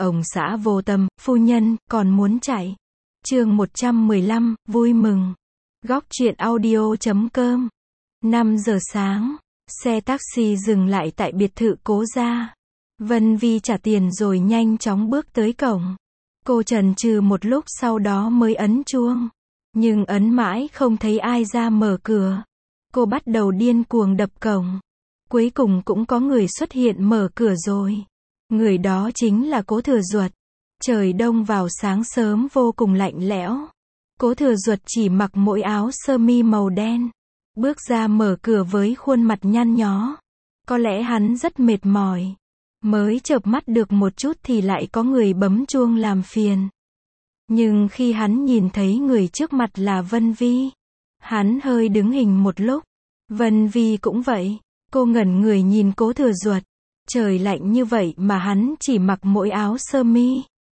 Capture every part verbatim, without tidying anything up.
Ông xã vô tâm, phu nhân, còn muốn chạy. Chương một trăm mười lăm, vui mừng. Góc truyện audio chấm com. năm giờ sáng, xe taxi dừng lại tại biệt thự Cố gia. Vân Vi trả tiền rồi nhanh chóng bước tới cổng. Cô chần chừ một lúc sau đó mới ấn chuông. Nhưng ấn mãi không thấy ai ra mở cửa. Cô bắt đầu điên cuồng đập cổng. Cuối cùng cũng có người xuất hiện mở cửa rồi. Người đó chính là Cố Thừa Duật. Trời đông vào sáng sớm vô cùng lạnh lẽo. Cố Thừa Duật chỉ mặc mỗi áo sơ mi màu đen. Bước ra mở cửa với khuôn mặt nhăn nhó. Có lẽ hắn rất mệt mỏi. Mới chợp mắt được một chút thì lại có người bấm chuông làm phiền. Nhưng khi hắn nhìn thấy người trước mặt là Vân Vi, hắn hơi đứng hình một lúc. Vân Vi cũng vậy. Cô ngẩn người nhìn Cố Thừa Duật. Trời lạnh như vậy mà hắn chỉ mặc mỗi áo sơ mi.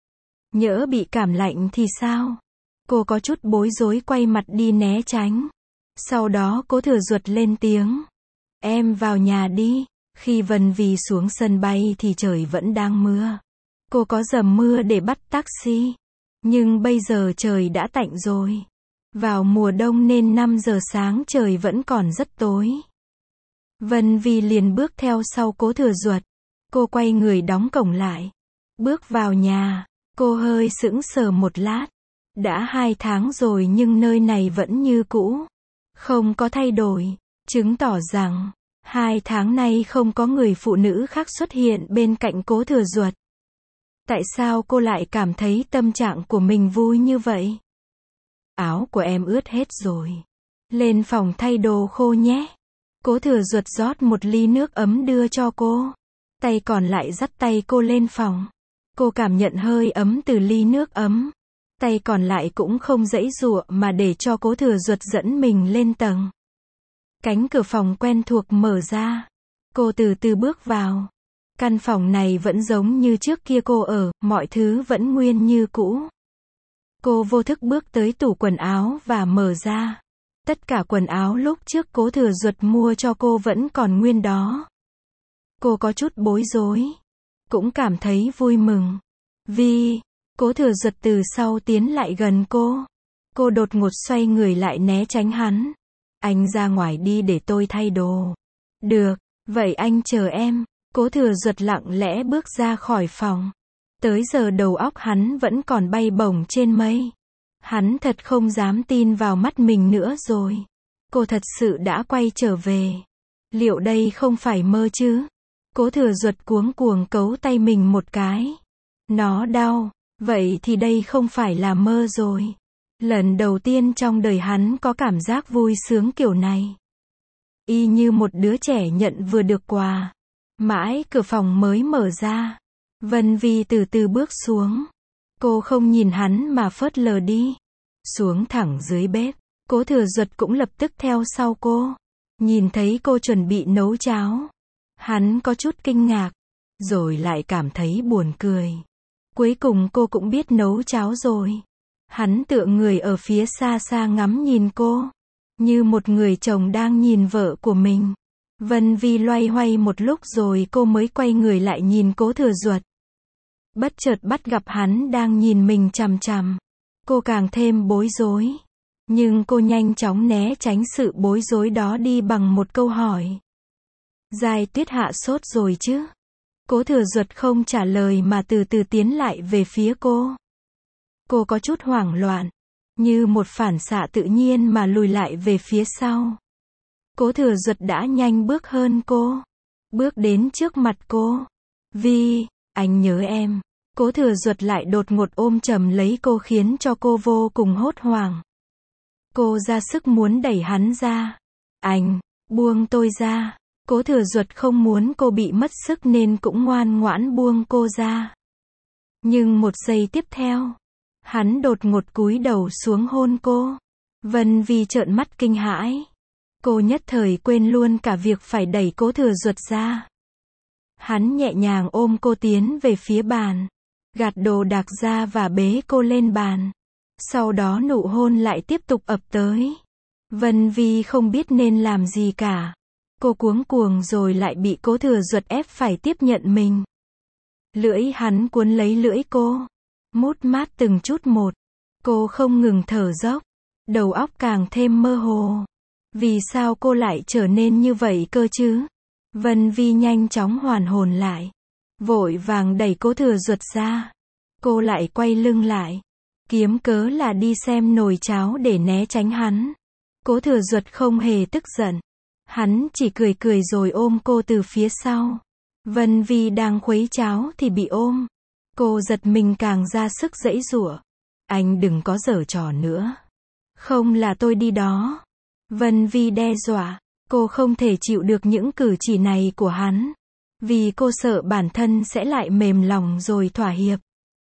Nhỡ bị cảm lạnh thì sao? Cô có chút bối rối quay mặt đi né tránh. Sau đó Cố Thừa Duật lên tiếng. Em vào nhà đi. Khi Vân Vi xuống sân bay thì trời vẫn đang mưa. Cô có dầm mưa để bắt taxi. Nhưng bây giờ trời đã tạnh rồi. Vào mùa đông nên năm giờ sáng trời vẫn còn rất tối. Vân Vi liền bước theo sau Cố Thừa Duật. Cô quay người đóng cổng lại. Bước vào nhà, cô hơi sững sờ một lát. Đã hai tháng rồi nhưng nơi này vẫn như cũ. Không có thay đổi. Chứng tỏ rằng, hai tháng nay không có người phụ nữ khác xuất hiện bên cạnh Cố Thừa Duật. Tại sao cô lại cảm thấy tâm trạng của mình vui như vậy? Áo của em ướt hết rồi. Lên phòng thay đồ khô nhé. Cố Thừa Duật rót một ly nước ấm đưa cho cô. Tay còn lại dắt tay cô lên phòng. Cô cảm nhận hơi ấm từ ly nước ấm. Tay còn lại cũng không giãy giụa mà để cho Cố Thừa Duật dẫn mình lên tầng. Cánh cửa phòng quen thuộc mở ra. Cô từ từ bước vào. Căn phòng này vẫn giống như trước kia cô ở, mọi thứ vẫn nguyên như cũ. Cô vô thức bước tới tủ quần áo và mở ra. Tất cả quần áo lúc trước Cố Thừa Duật mua cho cô vẫn còn nguyên đó. Cô có chút bối rối. Cũng cảm thấy vui mừng. Vi, Cố Thừa Duật từ sau tiến lại gần cô. Cô đột ngột xoay người lại né tránh hắn. Anh ra ngoài đi để tôi thay đồ. Được, vậy anh chờ em. Cố Thừa Duật lặng lẽ bước ra khỏi phòng. Tới giờ đầu óc hắn vẫn còn bay bổng trên mây. Hắn thật không dám tin vào mắt mình nữa rồi. Cô thật sự đã quay trở về. Liệu đây không phải mơ chứ? Cố Thừa Duật cuống cuồng cấu tay mình một cái. Nó đau. Vậy thì đây không phải là mơ rồi. Lần đầu tiên trong đời hắn có cảm giác vui sướng kiểu này. Y như một đứa trẻ nhận vừa được quà. Mãi cửa phòng mới mở ra. Vân Vi từ từ bước xuống. Cô không nhìn hắn mà phớt lờ đi. Xuống thẳng dưới bếp. Cố Thừa Duật cũng lập tức theo sau cô. Nhìn thấy cô chuẩn bị nấu cháo. Hắn có chút kinh ngạc. Rồi lại cảm thấy buồn cười. Cuối cùng cô cũng biết nấu cháo rồi. Hắn tựa người ở phía xa xa ngắm nhìn cô. Như một người chồng đang nhìn vợ của mình. Vân Vi loay hoay một lúc rồi cô mới quay người lại nhìn Cố Thừa Duật. Bất chợt bắt gặp hắn đang nhìn mình chằm chằm. Cô càng thêm bối rối. Nhưng cô nhanh chóng né tránh sự bối rối đó đi bằng một câu hỏi. Giai Tuyết hạ sốt rồi chứ? Cố Thừa Duật không trả lời mà từ từ tiến lại về phía cô. Cô có chút hoảng loạn. Như một phản xạ tự nhiên mà lùi lại về phía sau. Cố Thừa Duật đã nhanh bước hơn cô. Bước đến trước mặt cô. Vi, anh nhớ em. Cố Thừa Duật lại đột ngột ôm chầm lấy cô khiến cho cô vô cùng hốt hoảng. Cô ra sức muốn đẩy hắn ra. Anh, buông tôi ra. Cố Thừa Duật không muốn cô bị mất sức nên cũng ngoan ngoãn buông cô ra. Nhưng một giây tiếp theo, hắn đột ngột cúi đầu xuống hôn cô. Vân Vi trợn mắt kinh hãi. Cô nhất thời quên luôn cả việc phải đẩy Cố Thừa Duật ra. Hắn nhẹ nhàng ôm cô tiến về phía bàn. Gạt đồ đạc ra và bế cô lên bàn. Sau đó nụ hôn lại tiếp tục ập tới. Vân Vi không biết nên làm gì cả. Cô cuống cuồng rồi lại bị Cố Thừa Duật ép phải tiếp nhận mình. Lưỡi hắn cuốn lấy lưỡi cô, mút mát từng chút một. Cô không ngừng thở dốc, đầu óc càng thêm mơ hồ. Vì sao cô lại trở nên như vậy cơ chứ? Vân Vi nhanh chóng hoàn hồn lại, vội vàng đẩy Cố Thừa Duật ra. Cô lại quay lưng lại, kiếm cớ là đi xem nồi cháo để né tránh hắn. Cố Thừa Duật không hề tức giận, hắn chỉ cười cười rồi ôm cô từ phía sau. Vân Vi đang khuấy cháo thì bị ôm, cô giật mình càng ra sức giãy giụa. Anh đừng có giở trò nữa, không là tôi đi đó. Vân Vi đe dọa, cô không thể chịu được những cử chỉ này của hắn, vì cô sợ bản thân sẽ lại mềm lòng rồi thỏa hiệp.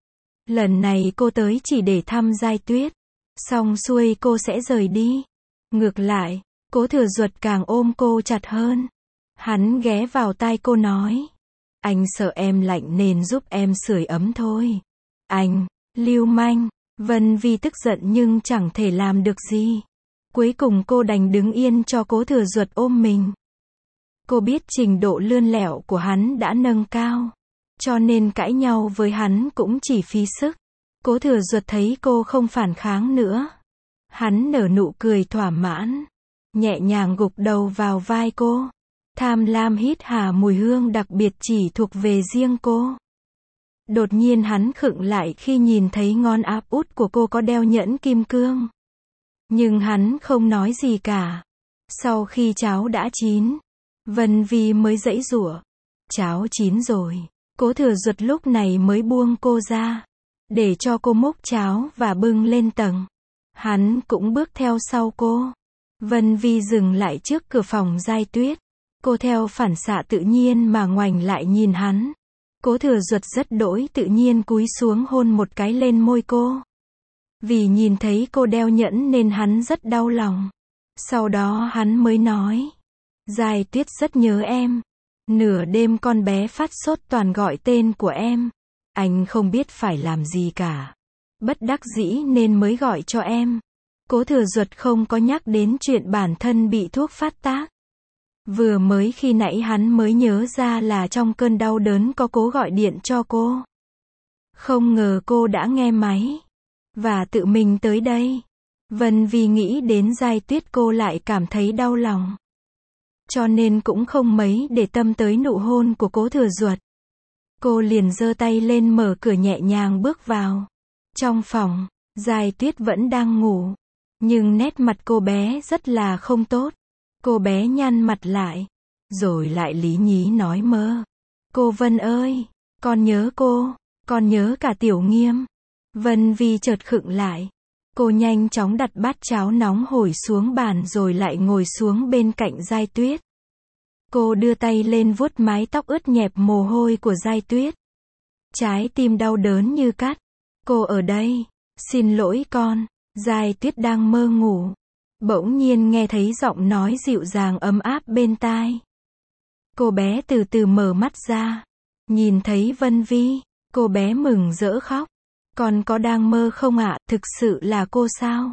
Lần này cô tới chỉ để thăm Giai Tuyết, xong xuôi cô sẽ rời đi. Ngược lại, Cố Thừa Duật càng ôm cô chặt hơn. Hắn ghé vào tai cô nói, anh sợ em lạnh nên giúp em sưởi ấm thôi. Anh, lưu manh. Vân Vi tức giận nhưng chẳng thể làm được gì. Cuối cùng cô đành đứng yên cho Cố Thừa Duật ôm mình. Cô biết trình độ lươn lẹo của hắn đã nâng cao, cho nên cãi nhau với hắn cũng chỉ phí sức. Cố Thừa Duật thấy cô không phản kháng nữa, hắn nở nụ cười thỏa mãn, nhẹ nhàng gục đầu vào vai cô, tham lam hít hà mùi hương đặc biệt chỉ thuộc về riêng cô. Đột nhiên hắn khựng lại khi nhìn thấy ngón áp út của cô có đeo nhẫn kim cương. Nhưng hắn không nói gì cả. Sau khi cháo đã chín, Vân Vi mới giãy giụa. Cháo chín rồi. Cố Thừa Duật lúc này mới buông cô ra, để cho cô múc cháo và bưng lên tầng. Hắn cũng bước theo sau cô. Vân Vi dừng lại trước cửa phòng Giai Tuyết. Cô theo phản xạ tự nhiên mà ngoảnh lại nhìn hắn. Cố Thừa Duật rất đỗi tự nhiên cúi xuống hôn một cái lên môi cô. Vì nhìn thấy cô đeo nhẫn nên hắn rất đau lòng. Sau đó hắn mới nói, Giai Tuyết rất nhớ em. Nửa đêm con bé phát sốt toàn gọi tên của em. Anh không biết phải làm gì cả. Bất đắc dĩ nên mới gọi cho em. Cố Thừa Duật không có nhắc đến chuyện bản thân bị thuốc phát tác. Vừa mới khi nãy hắn mới nhớ ra là trong cơn đau đớn có cố gọi điện cho cô. Không ngờ cô đã nghe máy và tự mình tới đây. Vân Vi nghĩ đến Giai Tuyết cô lại cảm thấy đau lòng, cho nên cũng không mấy để tâm tới nụ hôn của Cố Thừa Duật. Cô liền giơ tay lên mở cửa nhẹ nhàng bước vào. Trong phòng, Giai Tuyết vẫn đang ngủ, nhưng nét mặt cô bé rất là không tốt. Cô bé nhăn mặt lại, rồi lại lý nhí nói mơ. Cô Vân ơi, con nhớ cô, con nhớ cả Tiểu Nghiêm. Vân Vi chợt khựng lại. Cô nhanh chóng đặt bát cháo nóng hổi xuống bàn rồi lại ngồi xuống bên cạnh Giai Tuyết. Cô đưa tay lên vuốt mái tóc ướt nhẹp mồ hôi của Giai Tuyết. Trái tim đau đớn như cắt. Cô ở đây, xin lỗi con. Giai Tuyết đang mơ ngủ, bỗng nhiên nghe thấy giọng nói dịu dàng ấm áp bên tai. Cô bé từ từ mở mắt ra, nhìn thấy Vân Vi, cô bé mừng rỡ khóc. Con có đang mơ không ạ? Thực sự là cô sao?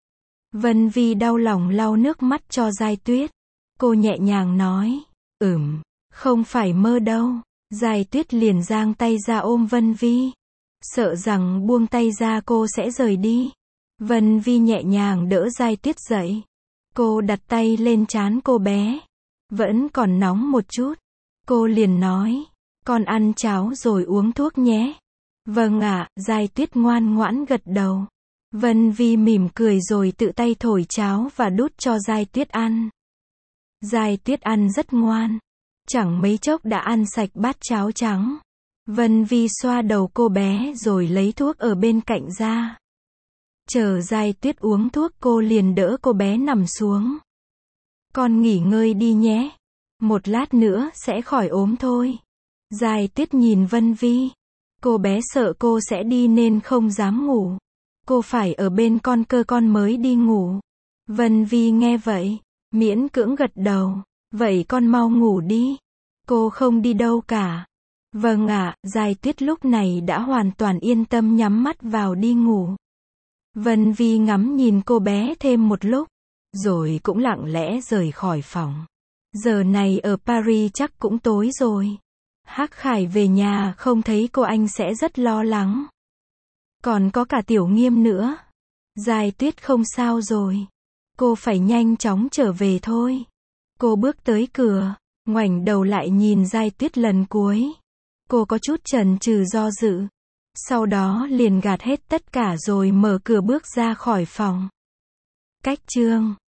Vân Vi đau lòng lau nước mắt cho Giai Tuyết. Cô nhẹ nhàng nói, ừm, không phải mơ đâu. Giai Tuyết liền giang tay ra ôm Vân Vi, sợ rằng buông tay ra cô sẽ rời đi. Vân Vi nhẹ nhàng đỡ Giai Tuyết dậy. Cô đặt tay lên trán cô bé. Vẫn còn nóng một chút. Cô liền nói, con ăn cháo rồi uống thuốc nhé. Vâng ạ, Giai Tuyết ngoan ngoãn gật đầu. Vân Vi mỉm cười rồi tự tay thổi cháo và đút cho Giai Tuyết ăn. Giai Tuyết ăn rất ngoan. Chẳng mấy chốc đã ăn sạch bát cháo trắng. Vân Vi xoa đầu cô bé rồi lấy thuốc ở bên cạnh ra. Chờ Giai Tuyết uống thuốc cô liền đỡ cô bé nằm xuống. Con nghỉ ngơi đi nhé. Một lát nữa sẽ khỏi ốm thôi. Giai Tuyết nhìn Vân Vi. Cô bé sợ cô sẽ đi nên không dám ngủ. Cô phải ở bên con cơ con mới đi ngủ. Vân Vi nghe vậy, miễn cưỡng gật đầu. Vậy con mau ngủ đi. Cô không đi đâu cả. Vâng ạ, Giai Tuyết lúc này đã hoàn toàn yên tâm nhắm mắt vào đi ngủ. Vân Vi ngắm nhìn cô bé thêm một lúc, rồi cũng lặng lẽ rời khỏi phòng. Giờ này ở Paris chắc cũng tối rồi. Hắc Khải về nhà không thấy cô anh sẽ rất lo lắng. Còn có cả Tiểu Nghiêm nữa. Giai Tuyết không sao rồi. Cô phải nhanh chóng trở về thôi. Cô bước tới cửa, ngoảnh đầu lại nhìn Giai Tuyết lần cuối. Cô có chút chần chừ do dự. Sau đó liền gạt hết tất cả rồi mở cửa bước ra khỏi phòng. Cách chương